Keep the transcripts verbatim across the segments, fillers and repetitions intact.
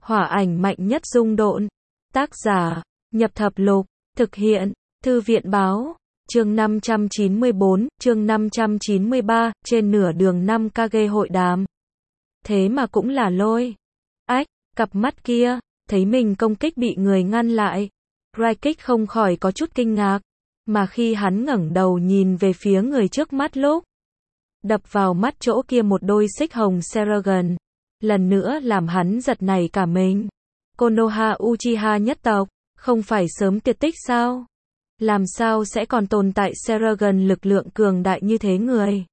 Hỏa ảnh mạnh nhất dung độn. Tác giả, Nhập Thập Lục. Thực hiện, Thư viện Báo. Chương năm trăm chín mươi bốn, chương năm trăm chín mươi ba, trên nửa đường năm Kage hội đàm. Thế mà cũng là lôi. Ách, cặp mắt kia, thấy mình công kích bị người ngăn lại. Raikik không khỏi có chút kinh ngạc. Mà khi hắn ngẩng đầu nhìn về phía người trước mắt lúc, đập vào mắt chỗ kia một đôi xích hồng Seragon. Lần nữa làm hắn giật nảy cả mình. Konoha Uchiha nhất tộc, không phải sớm tuyệt tích sao? Làm sao sẽ còn tồn tại Seragon lực lượng cường đại như thế người?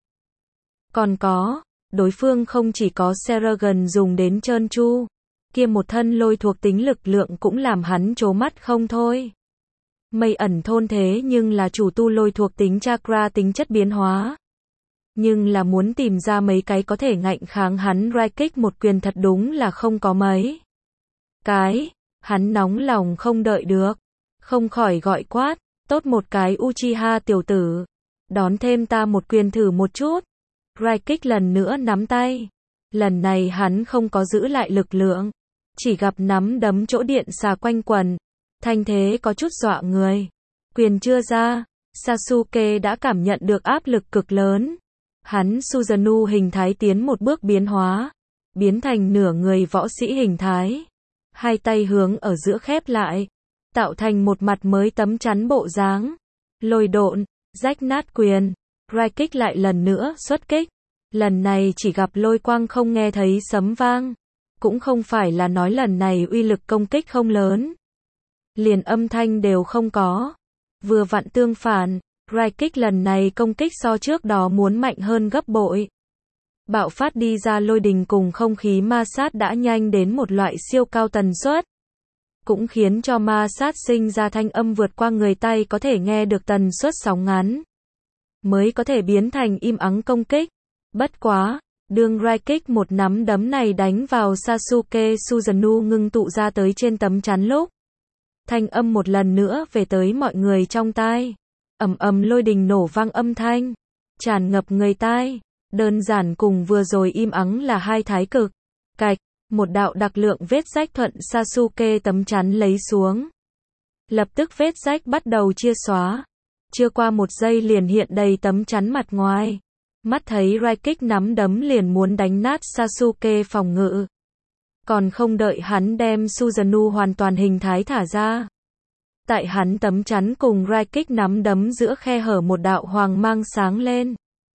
Còn có, đối phương không chỉ có Seragon dùng đến trơn tru, kia một thân lôi thuộc tính lực lượng cũng làm hắn trố mắt không thôi. Mây ẩn thôn thế nhưng là chủ tu lôi thuộc tính chakra tính chất biến hóa. Nhưng là muốn tìm ra mấy cái có thể ngạnh kháng hắn Raikik một quyền thật đúng là không có mấy. Cái, hắn nóng lòng không đợi được, không khỏi gọi quát, tốt một cái Uchiha tiểu tử, đón thêm ta một quyền thử một chút. Raikik lần nữa nắm tay, lần này hắn không có giữ lại lực lượng, chỉ gặp nắm đấm chỗ điện xà quanh quần, thanh thế có chút dọa người. Quyền chưa ra, Sasuke đã cảm nhận được áp lực cực lớn. Hắn Susanoo hình thái tiến một bước biến hóa, biến thành nửa người võ sĩ hình thái. Hai tay hướng ở giữa khép lại, tạo thành một mặt mới tấm chắn bộ dáng. Lôi độn, rách nát quyền. Raikik lại lần nữa xuất kích. Lần này chỉ gặp lôi quang không nghe thấy sấm vang. Cũng không phải là nói lần này uy lực công kích không lớn. Liền âm thanh đều không có. Vừa vặn tương phản. Raikik lần này công kích so trước đó muốn mạnh hơn gấp bội. Bạo phát đi ra lôi đình cùng không khí ma sát đã nhanh đến một loại siêu cao tần suất. Cũng khiến cho ma sát sinh ra thanh âm vượt qua người tay có thể nghe được tần suất sóng ngắn. Mới có thể biến thành im ắng công kích. Bất quá, đương Raikik một nắm đấm này đánh vào Sasuke Susanoo ngưng tụ ra tới trên tấm chắn lúc. Thanh âm một lần nữa về tới mọi người trong tai. Ầm ầm lôi đình nổ vang âm thanh, tràn ngập người tai, đơn giản cùng vừa rồi im ắng là hai thái cực. Cạch, một đạo đặc lượng vết rách thuận Sasuke tấm chắn lấy xuống. Lập tức vết rách bắt đầu chia xóa. Chưa qua một giây liền hiện đầy tấm chắn mặt ngoài. Mắt thấy Raikik nắm đấm liền muốn đánh nát Sasuke phòng ngự. Còn không đợi hắn đem Susanoo hoàn toàn hình thái thả ra. Tại hắn tấm chắn cùng Raikik nắm đấm giữa khe hở một đạo hoàng mang sáng lên.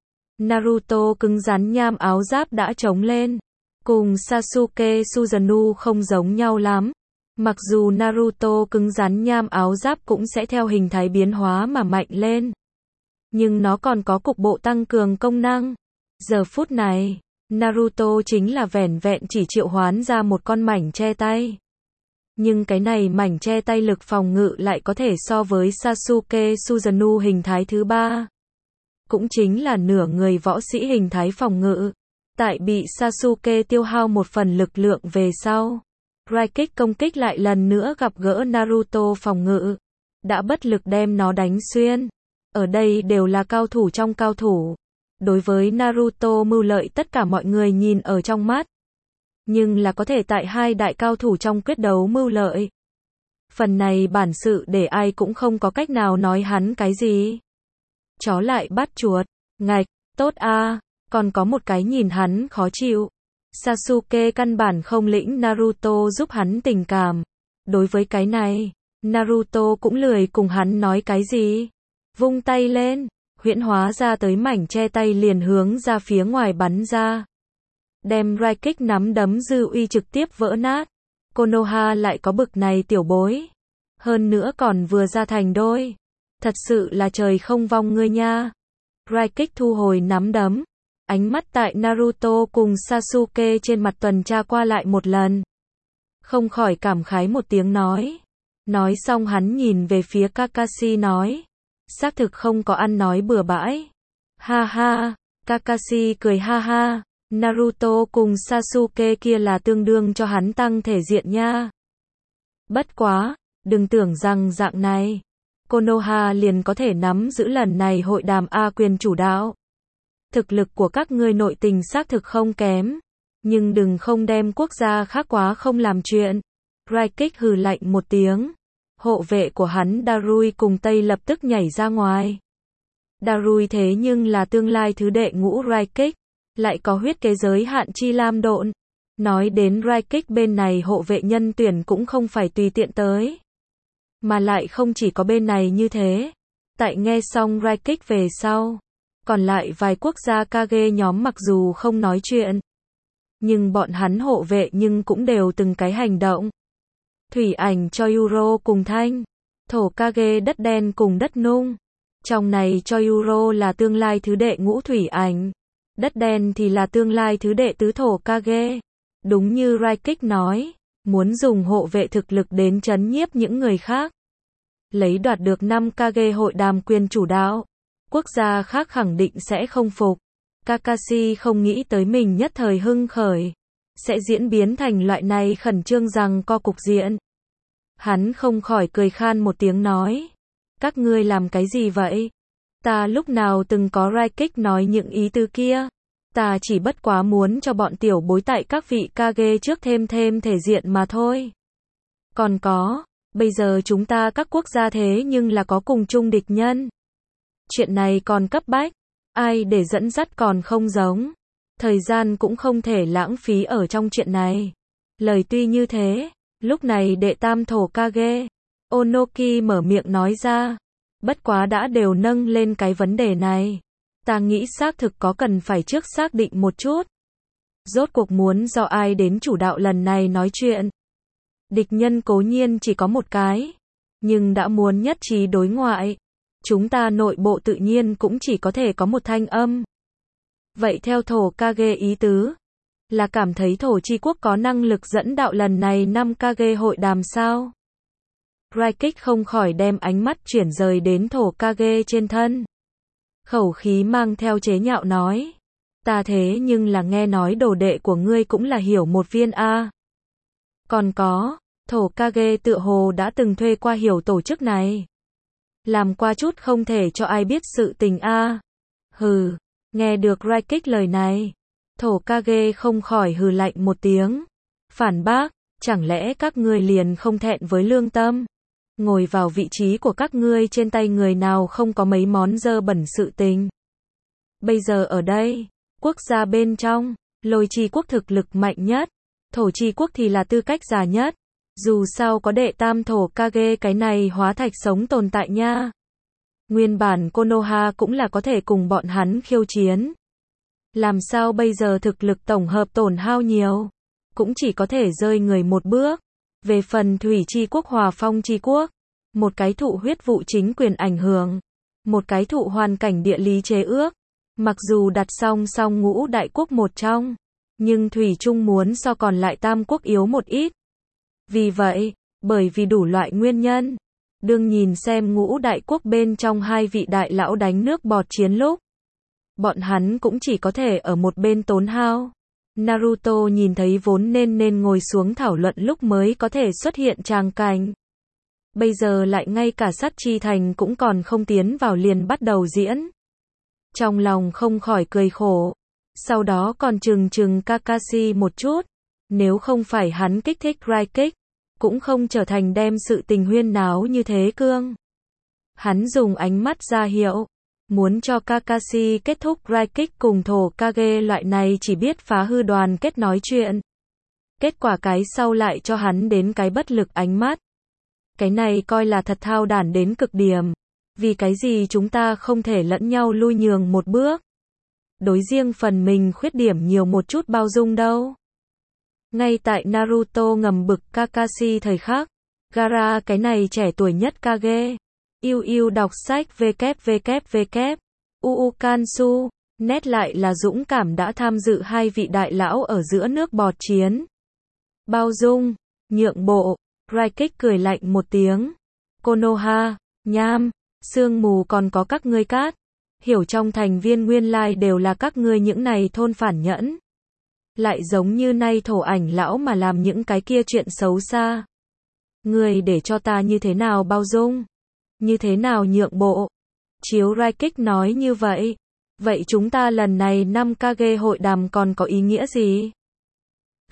Naruto cứng rắn nham áo giáp đã trống lên. Cùng Sasuke Susanoo không giống nhau lắm. Mặc dù Naruto cứng rắn nham áo giáp cũng sẽ theo hình thái biến hóa mà mạnh lên. Nhưng nó còn có cục bộ tăng cường công năng. Giờ phút này, Naruto chính là vẻn vẹn chỉ triệu hoán ra một con mảnh che tay. Nhưng cái này mảnh che tay lực phòng ngự lại có thể so với Sasuke Susanoo hình thái thứ ba. Cũng chính là nửa người võ sĩ hình thái phòng ngự. Tại bị Sasuke tiêu hao một phần lực lượng về sau, Raikik công kích lại lần nữa gặp gỡ Naruto phòng ngự. Đã bất lực đem nó đánh xuyên. Ở đây đều là cao thủ trong cao thủ. Đối với Naruto mưu lợi tất cả mọi người nhìn ở trong mắt. Nhưng là có thể tại hai đại cao thủ trong quyết đấu mưu lợi. Phần này bản sự để ai cũng không có cách nào nói hắn cái gì. Chó lại bắt chuột. Ngạch, tốt a, còn có một cái nhìn hắn khó chịu. Sasuke căn bản không lĩnh Naruto giúp hắn tình cảm. Đối với cái này, Naruto cũng lười cùng hắn nói cái gì. Vung tay lên, huyễn hóa ra tới mảnh che tay liền hướng ra phía ngoài bắn ra. Đem Raikik nắm đấm dư uy trực tiếp vỡ nát. Konoha lại có bực này tiểu bối. Hơn nữa còn vừa ra thành đôi. Thật sự là trời không vong ngươi nha. Raikik thu hồi nắm đấm. Ánh mắt tại Naruto cùng Sasuke trên mặt tuần tra qua lại một lần. Không khỏi cảm khái một tiếng nói. Nói xong hắn nhìn về phía Kakashi nói. Xác thực không có ăn nói bừa bãi. Ha ha, Kakashi cười ha ha. Naruto cùng Sasuke kia là tương đương cho hắn tăng thể diện nha. Bất quá, đừng tưởng rằng dạng này, Konoha liền có thể nắm giữ lần này hội đàm A quyền chủ đạo. Thực lực của các ngươi nội tình xác thực không kém. Nhưng đừng không đem quốc gia khác quá không làm chuyện. Raikik hừ lạnh một tiếng. Hộ vệ của hắn Darui cùng Tây lập tức nhảy ra ngoài. Darui thế nhưng là tương lai thứ đệ ngũ Raikik, lại có huyết kế giới hạn chi lam độn. Nói đến Raikik bên này hộ vệ nhân tuyển cũng không phải tùy tiện tới. Mà lại không chỉ có bên này như thế. Tại nghe xong Raikik về sau, còn lại vài quốc gia Kage nhóm mặc dù không nói chuyện, nhưng bọn hắn hộ vệ nhưng cũng đều từng cái hành động. Thủy ảnh cho Euro cùng Thanh, thổ Kage đất đen cùng đất nung. Trong này cho Euro là tương lai thứ đệ ngũ thủy ảnh, đất đen thì là tương lai thứ đệ tứ thổ Kage. Đúng như Raikik nói, muốn dùng hộ vệ thực lực đến trấn nhiếp những người khác. Lấy đoạt được năm Kage hội đàm quyền chủ đạo, quốc gia khác khẳng định sẽ không phục. Kakashi không nghĩ tới mình nhất thời hưng khởi, sẽ diễn biến thành loại này khẩn trương rằng co cục diện. Hắn không khỏi cười khan một tiếng nói. Các ngươi làm cái gì vậy? Ta lúc nào từng có Raikik nói những ý tứ kia. Ta chỉ bất quá muốn cho bọn tiểu bối tại các vị Kage trước thêm thêm thể diện mà thôi. Còn có, bây giờ chúng ta các quốc gia thế nhưng là có cùng chung địch nhân. Chuyện này còn cấp bách, ai để dẫn dắt còn không giống. Thời gian cũng không thể lãng phí ở trong chuyện này. Lời tuy như thế, lúc này đệ tam thổ Kage, Onoki mở miệng nói ra. Bất quá đã đều nâng lên cái vấn đề này. Ta nghĩ xác thực có cần phải trước xác định một chút. Rốt cuộc muốn do ai đến chủ đạo lần này nói chuyện. Địch nhân cố nhiên chỉ có một cái, nhưng đã muốn nhất trí đối ngoại, chúng ta nội bộ tự nhiên cũng chỉ có thể có một thanh âm. Vậy theo thổ Kage ý tứ, là cảm thấy thổ chi quốc có năng lực dẫn đạo lần này năm Kage hội đàm sao? Raikik không khỏi đem ánh mắt chuyển rời đến thổ Kage trên thân. Khẩu khí mang theo chế nhạo nói. Ta thế nhưng là nghe nói đồ đệ của ngươi cũng là hiểu một viên A. Còn có, thổ Kage tựa hồ đã từng thuê qua hiểu tổ chức này. Làm qua chút không thể cho ai biết sự tình A. Hừ, nghe được Raikik lời này. Thổ Kage không khỏi hừ lạnh một tiếng. Phản bác, chẳng lẽ các ngươi liền không thẹn với lương tâm? Ngồi vào vị trí của các ngươi trên tay người nào không có mấy món dơ bẩn sự tình. Bây giờ ở đây, quốc gia bên trong, lôi chi quốc thực lực mạnh nhất, thổ chi quốc thì là tư cách già nhất. Dù sao có đệ tam thổ Kage cái này hóa thạch sống tồn tại nha. Nguyên bản Konoha cũng là có thể cùng bọn hắn khiêu chiến. Làm sao bây giờ thực lực tổng hợp tổn hao nhiều, cũng chỉ có thể rơi người một bước. Về phần thủy chi quốc hòa phong chi quốc, một cái thụ huyết vụ chính quyền ảnh hưởng, một cái thụ hoàn cảnh địa lý chế ước. Mặc dù đặt song song ngũ đại quốc một trong, nhưng thủy chung muốn so còn lại tam quốc yếu một ít. Vì vậy, bởi vì đủ loại nguyên nhân, đương nhìn xem ngũ đại quốc bên trong hai vị đại lão đánh nước bọt chiến lúc, bọn hắn cũng chỉ có thể ở một bên tốn hao. Naruto nhìn thấy vốn nên nên ngồi xuống thảo luận lúc mới có thể xuất hiện tràng cảnh. Bây giờ lại ngay cả sát chi thành cũng còn không tiến vào liền bắt đầu diễn. Trong lòng không khỏi cười khổ. Sau đó còn trừng trừng Kakashi một chút. Nếu không phải hắn kích thích Raikik, cũng không trở thành đem sự tình huyên náo như thế cương. Hắn dùng ánh mắt ra hiệu, muốn cho Kakashi kết thúc Raikik cùng thổ Kage loại này chỉ biết phá hư đoàn kết nói chuyện. Kết quả cái sau lại cho hắn đến cái bất lực ánh mắt. Cái này coi là thật thao đản đến cực điểm. Vì cái gì chúng ta không thể lẫn nhau lui nhường một bước? Đối riêng phần mình khuyết điểm nhiều một chút bao dung đâu. Ngay tại Naruto ngầm bực Kakashi thời khắc, Gaara cái này trẻ tuổi nhất Kage, yêu yêu đọc sách www, uu kansu, nét lại là dũng cảm đã tham dự hai vị đại lão ở giữa nước bọt chiến. Bao dung, nhượng bộ, Raikik cười lạnh một tiếng. Konoha, nham, sương mù còn có các ngươi cát. Hiểu trong thành viên nguyên lai đều là các ngươi những này thôn phản nhẫn. Lại giống như nay thổ ảnh lão mà làm những cái kia chuyện xấu xa. Ngươi để cho ta như thế nào bao dung? Như thế nào nhượng bộ? Chiếu Raikik nói như vậy. Vậy chúng ta lần này năm Kage hội đàm còn có ý nghĩa gì?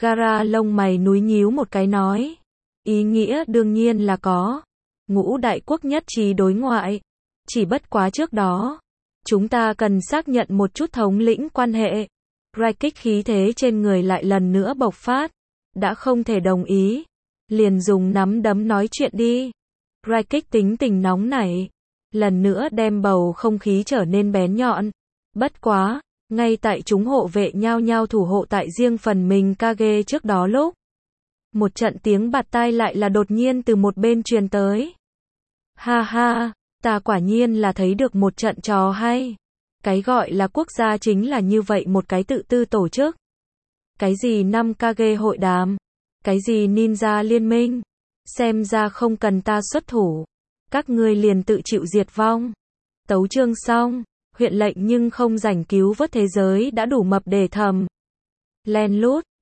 Gara lông mày núi nhíu một cái nói. Ý nghĩa đương nhiên là có. Ngũ đại quốc nhất trí đối ngoại. Chỉ bất quá trước đó. Chúng ta cần xác nhận một chút thống lĩnh quan hệ. Raikik khí thế trên người lại lần nữa bộc phát. Đã không thể đồng ý. Liền dùng nắm đấm nói chuyện đi. Raikik tính tình nóng nảy. Lần nữa đem bầu không khí trở nên bén nhọn. Bất quá, ngay tại chúng hộ vệ nhao nhao thủ hộ tại riêng phần mình Kage trước đó lúc. Một trận tiếng bạt tai lại là đột nhiên từ một bên truyền tới. Ha ha, ta quả nhiên là thấy được một trận trò hay. Cái gọi là quốc gia chính là như vậy một cái tự tư tổ chức. Cái gì năm Kage hội đàm, cái gì ninja liên minh, xem ra không cần ta xuất thủ. Các ngươi liền tự chịu diệt vong. Tấu chương xong, huyện lệnh nhưng không rảnh cứu vớt thế giới đã đủ mập để thầm. Len lút,